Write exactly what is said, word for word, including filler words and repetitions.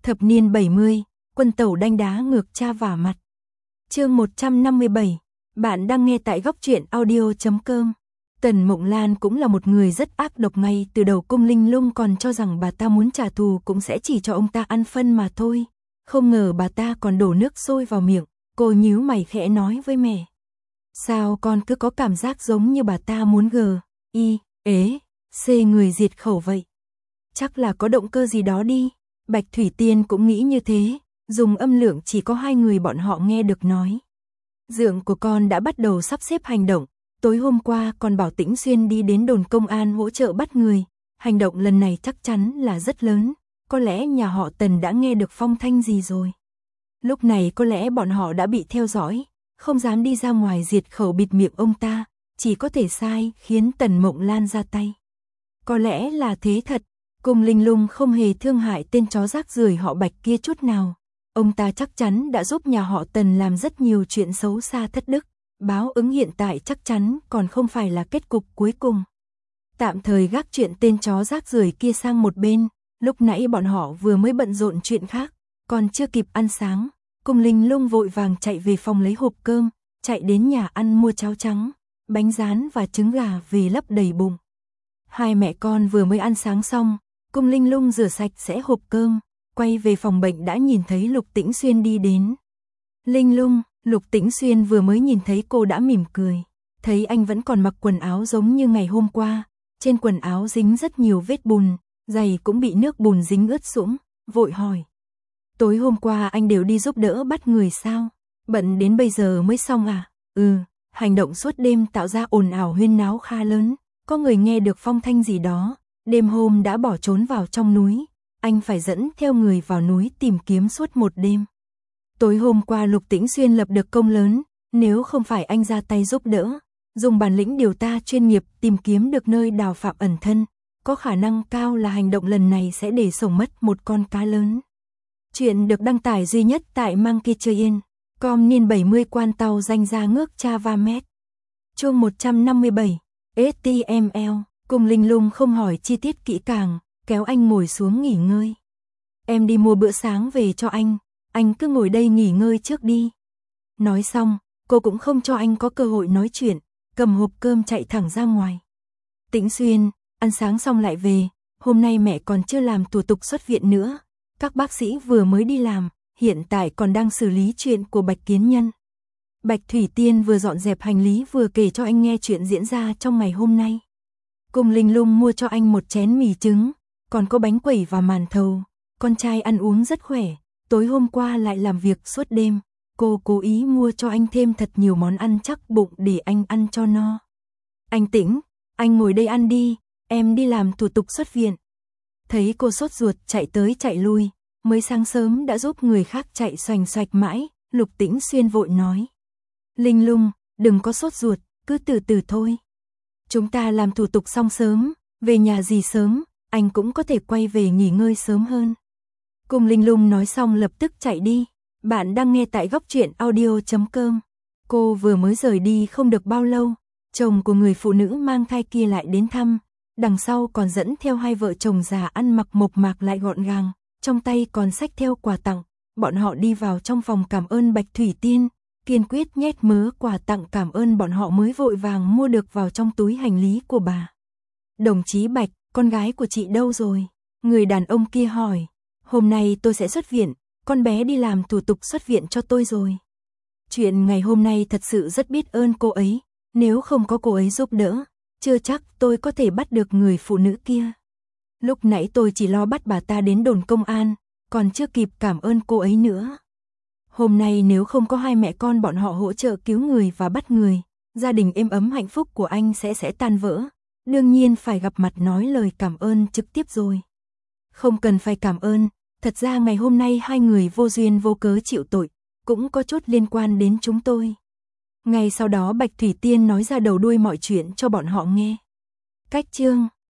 Thập niên bảy mươi, quân tẩu đanh đá ngược cha vả mặt. Chương một trăm năm mươi bảy, bạn đang nghe tại góc truyện audio chấm com. Tần Mộng Lan cũng là một người rất ác độc, ngay từ đầu Cung Linh Lung còn cho rằng bà ta muốn trả thù cũng sẽ chỉ cho ông ta ăn phân mà thôi. Không ngờ bà ta còn đổ nước sôi vào miệng, cô nhíu mày khẽ nói với mẹ. Sao con cứ có cảm giác giống như bà ta muốn gờ, y, ế, xê người diệt khẩu vậy? Chắc là có động cơ gì đó đi. Bạch Thủy Tiên cũng nghĩ như thế, dùng âm lượng chỉ có hai người bọn họ nghe được nói. Dượng của con đã bắt đầu sắp xếp hành động, tối hôm qua còn bảo Tĩnh Xuyên đi đến đồn công an hỗ trợ bắt người, hành động lần này chắc chắn là rất lớn, có lẽ nhà họ Tần đã nghe được phong thanh gì rồi. Lúc này có lẽ bọn họ đã bị theo dõi, không dám đi ra ngoài diệt khẩu bịt miệng ông ta, chỉ có thể sai khiến Tần Mộng Lan ra tay. Có lẽ là thế thật. Cung Linh Lung không hề thương hại tên chó rác rưởi họ Bạch kia chút nào. Ông ta chắc chắn đã giúp nhà họ Tần làm rất nhiều chuyện xấu xa thất đức. Báo ứng hiện tại chắc chắn còn không phải là kết cục cuối cùng. Tạm thời gác chuyện tên chó rác rưởi kia sang một bên. Lúc nãy bọn họ vừa mới bận rộn chuyện khác, còn chưa kịp ăn sáng. Cung Linh Lung vội vàng chạy về phòng lấy hộp cơm, chạy đến nhà ăn mua cháo trắng, bánh rán và trứng gà về lấp đầy bụng. Hai mẹ con vừa mới ăn sáng xong. Cung Linh Lung rửa sạch sẽ hộp cơm, quay về phòng bệnh đã nhìn thấy Lục Tĩnh Xuyên đi đến. Linh Lung, Lục Tĩnh Xuyên vừa mới nhìn thấy cô đã mỉm cười, thấy anh vẫn còn mặc quần áo giống như ngày hôm qua, trên quần áo dính rất nhiều vết bùn, giày cũng bị nước bùn dính ướt sũng, vội hỏi. Tối hôm qua anh đều đi giúp đỡ bắt người sao? Bận đến bây giờ mới xong à? Ừ, hành động suốt đêm tạo ra ồn ào huyên náo khá lớn, có người nghe được phong thanh gì đó. Đêm hôm đã bỏ trốn vào trong núi, anh phải dẫn theo người vào núi tìm kiếm suốt một đêm. Tối hôm qua Lục Tĩnh Xuyên lập được công lớn, nếu không phải anh ra tay giúp đỡ, dùng bản lĩnh điều tra chuyên nghiệp tìm kiếm được nơi Đào Phạm ẩn thân, có khả năng cao là hành động lần này sẽ để sổng mất một con cá lớn. Chuyện được đăng tải duy nhất tại Monkey Train, com niên bảy mươi quan tàu danh ra ngước Java Med. Chương một trăm năm mươi bảy, ếch ti em lờ. Cung Linh Lung không hỏi chi tiết kỹ càng, kéo anh ngồi xuống nghỉ ngơi. Em đi mua bữa sáng về cho anh, anh cứ ngồi đây nghỉ ngơi trước đi. Nói xong, cô cũng không cho anh có cơ hội nói chuyện, cầm hộp cơm chạy thẳng ra ngoài. Tĩnh Xuyên, ăn sáng xong lại về, hôm nay mẹ còn chưa làm thủ tục xuất viện nữa. Các bác sĩ vừa mới đi làm, hiện tại còn đang xử lý chuyện của Bạch Kiến Nhân. Bạch Thủy Tiên vừa dọn dẹp hành lý vừa kể cho anh nghe chuyện diễn ra trong ngày hôm nay. Cung Linh Lung mua cho anh một chén mì trứng, còn có bánh quẩy và màn thầu. Con trai ăn uống rất khỏe, tối hôm qua lại làm việc suốt đêm. Cô cố ý mua cho anh thêm thật nhiều món ăn chắc bụng để anh ăn cho no. Anh Tĩnh, anh ngồi đây ăn đi, em đi làm thủ tục xuất viện. Thấy cô sốt ruột chạy tới chạy lui, mới sáng sớm đã giúp người khác chạy xoành xoạch mãi, Lục Tĩnh Xuyên vội nói. Linh Lung, đừng có sốt ruột, cứ từ từ thôi. Chúng ta làm thủ tục xong sớm, về nhà gì sớm, anh cũng có thể quay về nghỉ ngơi sớm hơn. Cung Linh Lung nói xong lập tức chạy đi. Bạn đang nghe tại góc truyện audio chấm com. Cô vừa mới rời đi không được bao lâu, chồng của người phụ nữ mang thai kia lại đến thăm, đằng sau còn dẫn theo hai vợ chồng già ăn mặc mộc mạc lại gọn gàng, trong tay còn xách theo quà tặng. Bọn họ đi vào trong phòng cảm ơn Bạch Thủy Tiên, kiên quyết nhét mớ quà tặng cảm ơn bọn họ mới vội vàng mua được vào trong túi hành lý của bà. Đồng chí Bạch, con gái của chị đâu rồi? Người đàn ông kia hỏi. Hôm nay tôi sẽ xuất viện, con bé đi làm thủ tục xuất viện cho tôi rồi. Chuyện ngày hôm nay thật sự rất biết ơn cô ấy, nếu không có cô ấy giúp đỡ, chưa chắc tôi có thể bắt được người phụ nữ kia. Lúc nãy tôi chỉ lo bắt bà ta đến đồn công an, còn chưa kịp cảm ơn cô ấy nữa. Hôm nay nếu không có hai mẹ con bọn họ hỗ trợ cứu người và bắt người, gia đình êm ấm hạnh phúc của anh sẽ sẽ tan vỡ. Đương nhiên phải gặp mặt nói lời cảm ơn trực tiếp rồi. Không cần phải cảm ơn, thật ra ngày hôm nay hai người vô duyên vô cớ chịu tội, cũng có chút liên quan đến chúng tôi. Ngay sau đó Bạch Thủy Tiên nói ra đầu đuôi mọi chuyện cho bọn họ nghe. Cách chương